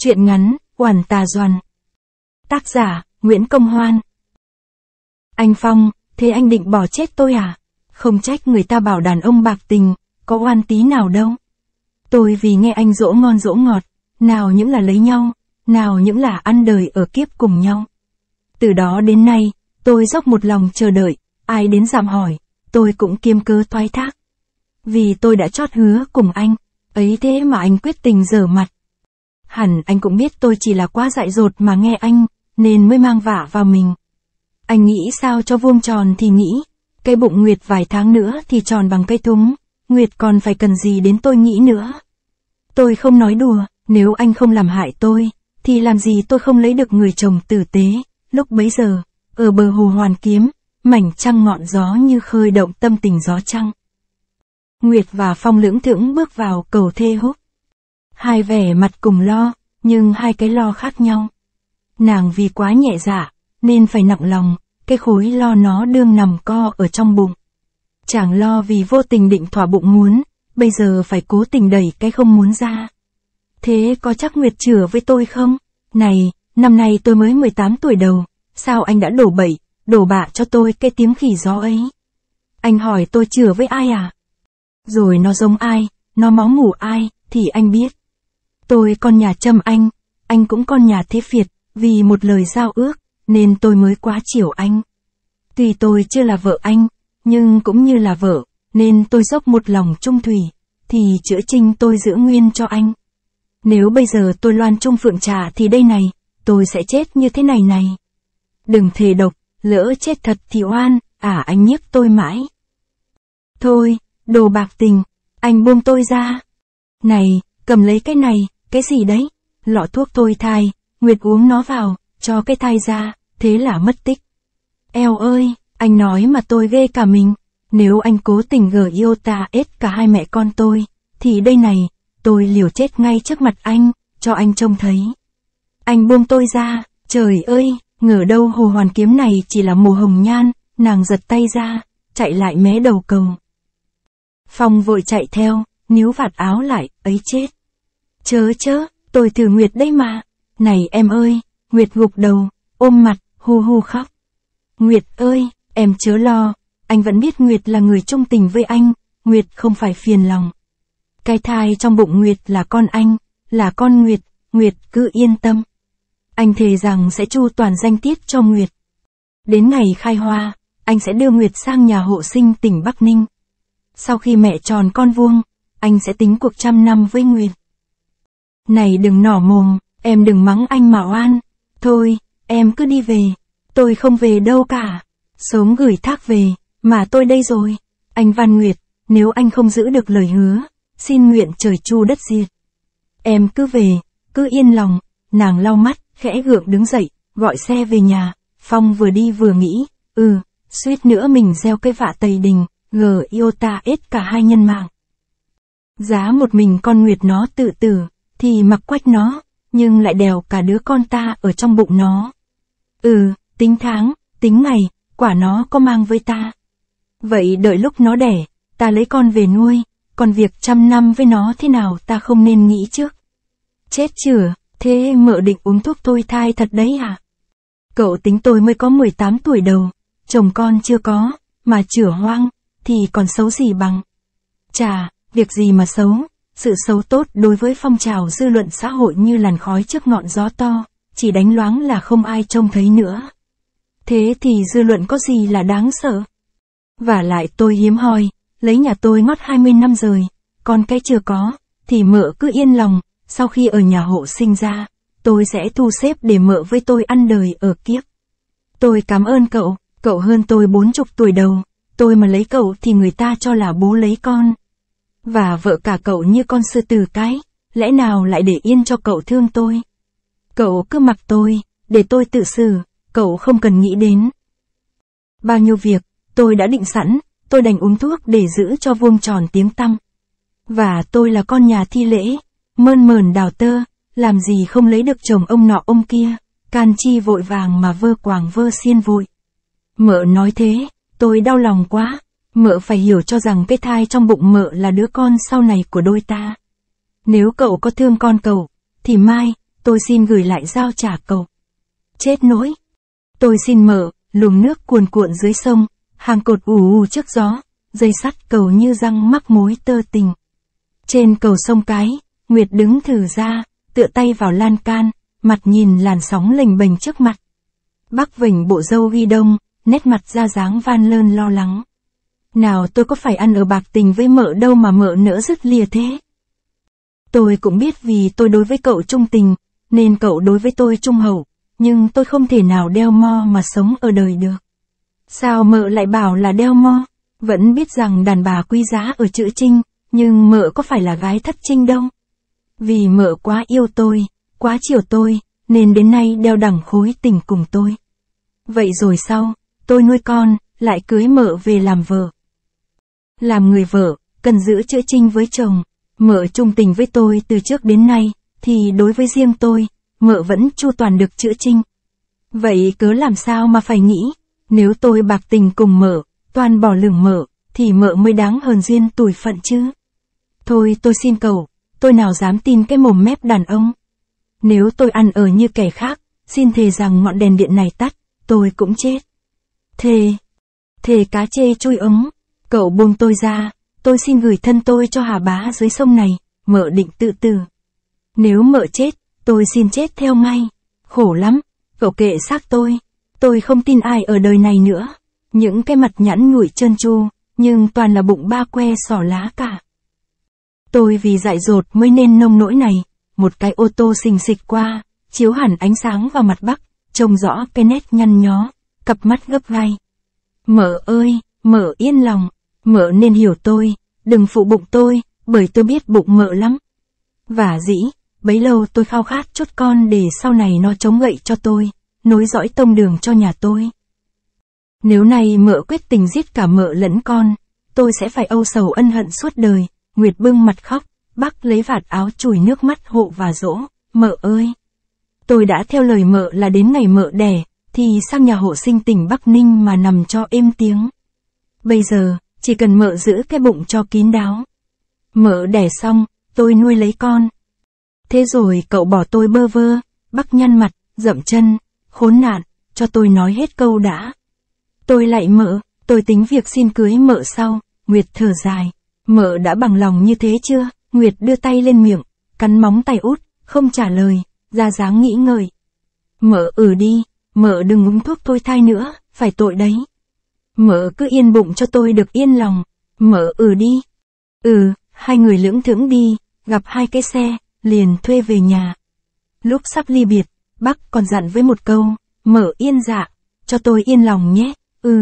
Truyện ngắn, Oản Tà Doằn. Tác giả, Nguyễn Công Hoan. Anh Phong, thế anh định bỏ chết tôi à? Không trách người ta bảo đàn ông bạc tình, có oan tí nào đâu. Tôi vì nghe anh dỗ ngon dỗ ngọt, nào những là lấy nhau, nào những là ăn đời ở kiếp cùng nhau. Từ đó đến nay, tôi dốc một lòng chờ đợi, ai đến dạm hỏi, tôi cũng kiêm cớ thoái thác. Vì tôi đã chót hứa cùng anh, ấy thế mà anh quyết tình dở mặt. Hẳn anh cũng biết tôi chỉ là quá dại dột mà nghe anh, nên mới mang vả vào mình. Anh nghĩ sao cho vuông tròn thì nghĩ, cây bụng Nguyệt vài tháng nữa thì tròn bằng cây thúng, Nguyệt còn phải cần gì đến tôi nghĩ nữa. Tôi không nói đùa, nếu anh không làm hại tôi, thì làm gì tôi không lấy được người chồng tử tế. Lúc bấy giờ, ở bờ hồ Hoàn Kiếm, mảnh trăng ngọn gió như khơi động tâm tình gió trăng. Nguyệt và Phong lững thững bước vào cầu thê húc. Hai vẻ mặt cùng lo, nhưng hai cái lo khác nhau. Nàng vì quá nhẹ dạ, nên phải nặng lòng, cái khối lo nó đương nằm co ở trong bụng. Chàng lo vì vô tình định thỏa bụng muốn, bây giờ phải cố tình đẩy cái không muốn ra. Thế có chắc Nguyệt chừa với tôi không? Này, năm nay tôi mới 18 tuổi đầu, sao anh đã đổ bậy, đổ bạ cho tôi cái tiếng khỉ gió ấy? Anh hỏi tôi chừa với ai à? Rồi nó giống ai, nó máu mủ ai, thì anh biết. Tôi con nhà Trâm anh cũng con nhà Thế Việt, vì một lời giao ước, nên tôi mới quá chiều anh. Tuy tôi chưa là vợ anh, nhưng cũng như là vợ, nên tôi dốc một lòng trung thủy, thì chữa trinh tôi giữ nguyên cho anh. Nếu bây giờ tôi loan trung phượng trà thì đây này, tôi sẽ chết như thế này này. Đừng thề độc, lỡ chết thật thì oan, anh nhiếc tôi mãi. Thôi, đồ bạc tình, anh buông tôi ra. Này, cầm lấy cái này, cái gì đấy? Lọ thuốc thôi thai, Nguyệt uống nó vào, cho cái thai ra, thế là mất tích. Eo ơi, anh nói mà tôi ghê cả mình. Nếu anh cố tình gờ yêu ta ết cả hai mẹ con tôi, thì đây này, tôi liều chết ngay trước mặt anh, cho anh trông thấy. Anh buông tôi ra, trời ơi, ngờ đâu hồ Hoàn Kiếm này chỉ là mồ hồng nhan, nàng giật tay ra, chạy lại mé đầu cầu. Phong vội chạy theo, níu vạt áo lại, ấy chết. Chớ, tôi thử Nguyệt đấy mà. Này em ơi, Nguyệt gục đầu, ôm mặt, hu hu khóc. Nguyệt ơi, em chớ lo, anh vẫn biết Nguyệt là người trung tình với anh, Nguyệt không phải phiền lòng. Cái thai trong bụng Nguyệt là con anh, là con Nguyệt, Nguyệt cứ yên tâm. Anh thề rằng sẽ chu toàn danh tiết cho Nguyệt. Đến ngày khai hoa, anh sẽ đưa Nguyệt sang nhà hộ sinh tỉnh Bắc Ninh. Sau khi mẹ tròn con vuông, anh sẽ tính cuộc 100 năm với Nguyệt. Này đừng nỏ mồm, em đừng mắng anh mà oan. Thôi, em cứ đi về. Tôi không về đâu cả. Sớm gửi thác về, mà tôi đây rồi. Anh van Nguyệt, nếu anh không giữ được lời hứa, xin nguyện trời chu đất diệt. Em cứ về, cứ yên lòng. Nàng lau mắt, khẽ gượng đứng dậy, gọi xe về nhà. Phong vừa đi vừa nghĩ, suýt nữa mình gieo cây vạ Tây Đình, yêu ta ết cả hai nhân mạng. Giá một mình con Nguyệt nó tự tử, thì mặc quách nó, nhưng lại đèo cả đứa con ta ở trong bụng nó. Tính tháng, tính ngày, quả nó có mang với ta. Vậy đợi lúc nó đẻ, ta lấy con về nuôi, còn việc 100 năm với nó thế nào ta không nên nghĩ trước. Chết chửa, thế mợ định uống thuốc thôi thai thật đấy à? Cậu tính tôi mới có 18 tuổi đầu, chồng con chưa có, mà chửa hoang, thì còn xấu gì bằng. Chà, việc gì mà xấu, sự xấu tốt đối với phong trào dư luận xã hội như làn khói trước ngọn gió to, chỉ đánh loáng là không ai trông thấy nữa. Thế thì dư luận có gì là đáng sợ? Và lại tôi hiếm hoi, lấy nhà tôi ngót 20 năm rồi, còn cái chưa có, thì mợ cứ yên lòng, sau khi ở nhà hộ sinh ra, tôi sẽ thu xếp để mợ với tôi ăn đời ở kiếp. Tôi cảm ơn cậu hơn tôi 40 tuổi đầu, tôi mà lấy cậu thì người ta cho là bố lấy con. Và vợ cả cậu như con sư tử cái, lẽ nào lại để yên cho cậu thương tôi? Cậu cứ mặc tôi, để tôi tự xử, cậu không cần nghĩ đến. Bao nhiêu việc, tôi đã định sẵn, tôi đành uống thuốc để giữ cho vuông tròn tiếng tăm. Và tôi là con nhà Thi Lễ, mơn mởn đào tơ, làm gì không lấy được chồng ông nọ ông kia, can chi vội vàng mà vơ quàng vơ xiên vội. Mợ nói thế, tôi đau lòng quá. Mợ phải hiểu cho rằng cái thai trong bụng mợ là đứa con sau này của đôi ta. Nếu cậu có thương con cậu, thì mai, tôi xin gửi lại giao trả cậu. Chết nỗi. Tôi xin mở, luồng nước cuồn cuộn dưới sông, hàng cột ù ù trước gió, dây sắt cầu như răng mắc mối tơ tình. Trên cầu sông Cái, Nguyệt đứng thừ ra, tựa tay vào lan can, mặt nhìn làn sóng lềnh bềnh trước mặt. Bắc vểnh bộ râu ghi đông, nét mặt ra dáng van lơn lo lắng. Nào tôi có phải ăn ở bạc tình với mợ đâu mà mợ nỡ dứt lìa thế. Tôi cũng biết vì tôi đối với cậu trung tình, nên cậu đối với tôi trung hậu, nhưng tôi không thể nào đeo mo mà sống ở đời được. Sao mợ lại bảo là đeo mo? Vẫn biết rằng đàn bà quý giá ở chữ Trinh, nhưng mợ có phải là gái thất Trinh đâu. Vì mợ quá yêu tôi, quá chiều tôi, nên đến nay đeo đẳng khối tình cùng tôi. Vậy rồi sau, tôi nuôi con, lại cưới mợ về làm vợ. Làm người vợ, cần giữ chữ Trinh với chồng. Mợ trung tình với tôi từ trước đến nay, thì đối với riêng tôi, mợ vẫn chu toàn được chữ Trinh. Vậy cớ làm sao mà phải nghĩ, nếu tôi bạc tình cùng mợ, toàn bỏ lửng mợ, thì mợ mới đáng hờn duyên tủi phận chứ. Thôi tôi xin cậu, tôi nào dám tin cái mồm mép đàn ông. Nếu tôi ăn ở như kẻ khác, xin thề rằng ngọn đèn điện này tắt, tôi cũng chết. Thề cá chê chui ống, cậu buông tôi ra, tôi xin gửi thân tôi cho Hà Bá dưới sông này, mợ định tự tử. Nếu mợ chết, tôi xin chết theo ngay. Khổ lắm, cậu kệ xác tôi không tin ai ở đời này nữa. Những cái mặt nhẵn nhụi trơn tru, nhưng toàn là bụng ba que xỏ lá cả. Tôi vì dại dột mới nên nông nỗi này. Một cái ô tô xình xịch qua, chiếu hẳn ánh sáng vào mặt Bắc, trông rõ cái nét nhăn nhó, cặp mắt gấp gay. Mợ ơi, mợ yên lòng, mợ nên hiểu tôi, đừng phụ bụng tôi, bởi tôi biết bụng mợ lắm. Vả dĩ, bấy lâu tôi khao khát chốt con để sau này nó chống gậy cho tôi, nối dõi tông đường cho nhà tôi. Nếu này mợ quyết tình giết cả mợ lẫn con, tôi sẽ phải âu sầu ân hận suốt đời. Nguyệt bưng mặt khóc, Bắc lấy vạt áo chùi nước mắt hộ và dỗ. Mợ ơi! Tôi đã theo lời mợ là đến ngày mợ đẻ, thì sang nhà hộ sinh tỉnh Bắc Ninh mà nằm cho êm tiếng. Bây giờ, chỉ cần mợ giữ cái bụng cho kín đáo. Mợ đẻ xong, tôi nuôi lấy con. Thế rồi cậu bỏ tôi bơ vơ, Bắc nhăn mặt, dậm chân, khốn nạn, cho tôi nói hết câu đã. Tôi lạy mợ, tôi tính việc xin cưới mợ sau. Nguyệt thở dài. Mợ đã bằng lòng như thế chưa? Nguyệt đưa tay lên miệng, cắn móng tay út, không trả lời, ra dáng nghĩ ngợi. Mợ đi, mợ đừng uống thuốc thôi thai nữa, phải tội đấy. Mợ cứ yên bụng cho tôi được yên lòng. Mợ đi. Hai người lưỡng thững đi, gặp hai cái xe, liền thuê về nhà. Lúc sắp ly biệt, Bắc còn dặn với một câu, mợ yên dạ, cho tôi yên lòng nhé.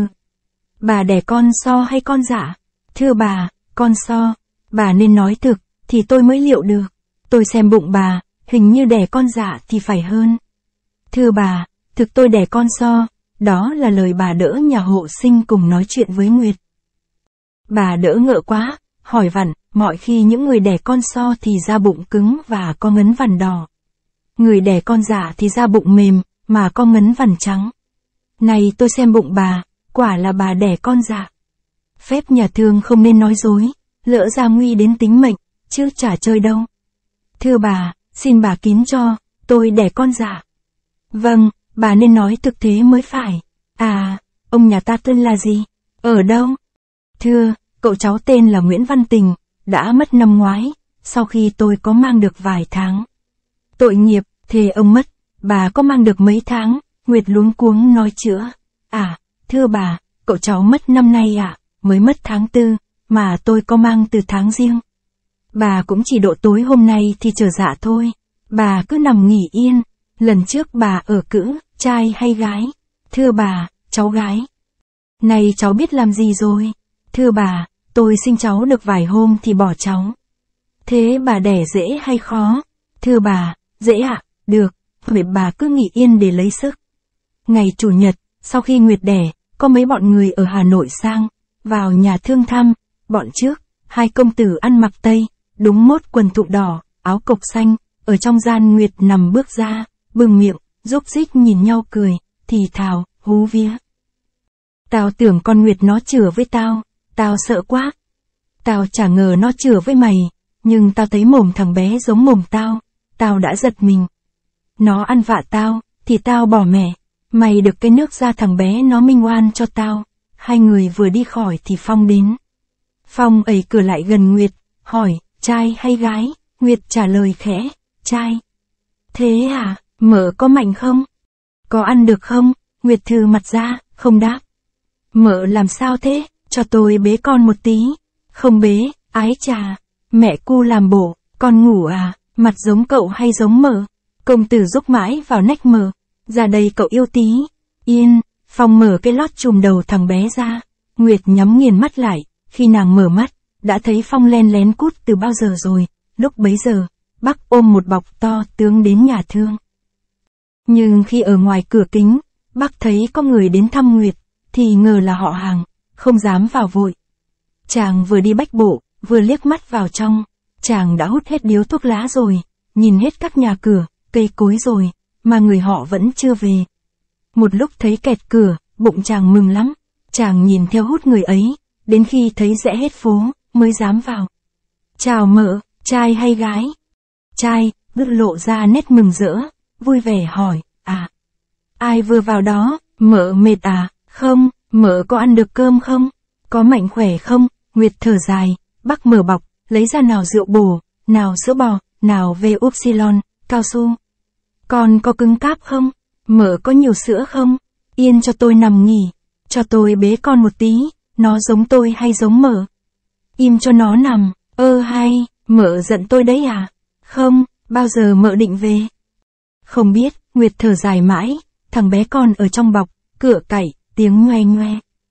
Bà đẻ con so hay con dạ? Thưa bà, con so. Bà nên nói thực, thì tôi mới liệu được. Tôi xem bụng bà, hình như đẻ con dạ thì phải hơn. Thưa bà, thực tôi đẻ con so. Đó là lời bà đỡ nhà hộ sinh cùng nói chuyện với Nguyệt. Bà đỡ ngợ quá, hỏi vặn, mọi khi những người đẻ con so thì da bụng cứng và có ngấn vằn đỏ. Người đẻ con dạ thì da bụng mềm, mà có ngấn vằn trắng. Này tôi xem bụng bà, quả là bà đẻ con dạ. Phép nhà thương không nên nói dối, lỡ ra nguy đến tính mệnh, chứ chả chơi đâu. Thưa bà, xin bà kín cho, tôi đẻ con dạ. Vâng, bà nên nói thực thế mới phải. À, ông nhà ta tên là gì? Ở đâu? Thưa, cậu cháu tên là Nguyễn Văn Tình, đã mất năm ngoái, sau khi tôi có mang được vài tháng. Tội nghiệp, thề ông mất, bà có mang được mấy tháng? Nguyệt luống cuống nói chữa. À, thưa bà, cậu cháu mất năm nay ạ, mới mất tháng 4, mà tôi có mang từ tháng riêng. Bà cũng chỉ độ tối hôm nay thì trở dạ thôi, bà cứ nằm nghỉ yên. Lần trước bà ở cữ, trai hay gái? Thưa bà, cháu gái. Này cháu biết làm gì rồi? Thưa bà, tôi sinh cháu được vài hôm thì bỏ cháu. Thế bà đẻ dễ hay khó? Thưa bà, dễ ạ, được, vậy bà cứ nghỉ yên để lấy sức. Ngày Chủ nhật, sau khi Nguyệt đẻ, có mấy bọn người ở Hà Nội sang, vào nhà thương thăm. Bọn trước, hai công tử ăn mặc tây, đúng mốt quần thụng đỏ, áo cộc xanh, ở trong gian Nguyệt nằm bước ra, bừng miệng, rúc rích nhìn nhau cười, thì thào, hú vía. Tao tưởng con Nguyệt nó chửa với tao sợ quá. Tao chả ngờ nó chửa với mày, nhưng tao thấy mồm thằng bé giống mồm tao đã giật mình. Nó ăn vạ tao, thì tao bỏ mẹ. Mày được cái nước ra thằng bé nó minh oan cho tao. Hai người vừa đi khỏi thì Phong đến. Phong ẩy cửa lại gần Nguyệt, hỏi, trai hay gái? Nguyệt trả lời khẽ, trai. Thế à, mợ có mạnh không? Có ăn được không? Nguyệt thừ mặt ra, không đáp. Mợ làm sao thế, cho tôi bế con một tí. Không bế, ái chà. Mẹ cu làm bổ, con ngủ à, mặt giống cậu hay giống mợ? Công tử rúc mãi vào nách mợ. Ra đây cậu yêu tí. Yên, Phong mở cái lót chùm đầu thằng bé ra. Nguyệt nhắm nghiền mắt lại, khi nàng mở mắt, đã thấy Phong len lén cút từ bao giờ rồi. Lúc bấy giờ, bác ôm một bọc to tướng đến nhà thương. Nhưng khi ở ngoài cửa kính, bác thấy có người đến thăm Nguyệt, thì ngờ là họ hàng, không dám vào vội. Chàng vừa đi bách bộ, vừa liếc mắt vào trong, chàng đã hút hết điếu thuốc lá rồi, nhìn hết các nhà cửa, cây cối rồi, mà người họ vẫn chưa về. Một lúc thấy kẹt cửa, bụng chàng mừng lắm, chàng nhìn theo hút người ấy, đến khi thấy rẽ hết phố, mới dám vào. Chào mợ, trai hay gái? Trai, Đức lộ ra nét mừng rỡ, vui vẻ hỏi, à, ai vừa vào đó, mợ mệt à? Không, mợ có ăn được cơm không? Có mạnh khỏe không? Nguyệt thở dài, bác mở bọc, lấy ra nào rượu bổ, nào sữa bò, nào về upsilon, cao su. Con có cứng cáp không? Mợ có nhiều sữa không? Yên cho tôi nằm nghỉ, cho tôi bế con một tí, nó giống tôi hay giống mợ? Im cho nó nằm, hay, mợ giận tôi đấy à? Không, bao giờ mợ định về? Không biết, Nguyệt thở dài mãi, thằng bé con ở trong bọc, cửa cậy, tiếng ngoe ngoe.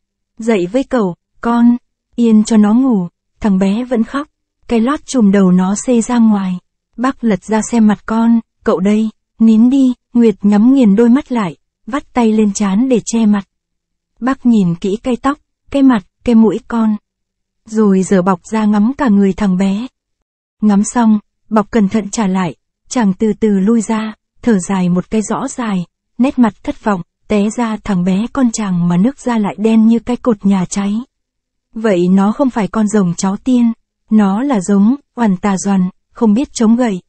Dậy với cậu, con, yên cho nó ngủ, thằng bé vẫn khóc, cái lót chùm đầu nó xê ra ngoài. Bác lật ra xem mặt con, cậu đây, nín đi, Nguyệt nhắm nghiền đôi mắt lại, vắt tay lên trán để che mặt. Bác nhìn kỹ cái tóc, cái mặt, cái mũi con. Rồi giở bọc ra ngắm cả người thằng bé. Ngắm xong, bọc cẩn thận trả lại, chàng từ từ lui ra, thở dài một cái rõ dài, nét mặt thất vọng, té ra thằng bé con chàng mà nước da lại đen như cái cột nhà cháy. Vậy nó không phải con rồng cháu tiên, nó là giống, oằn tà doằn, không biết chống gậy.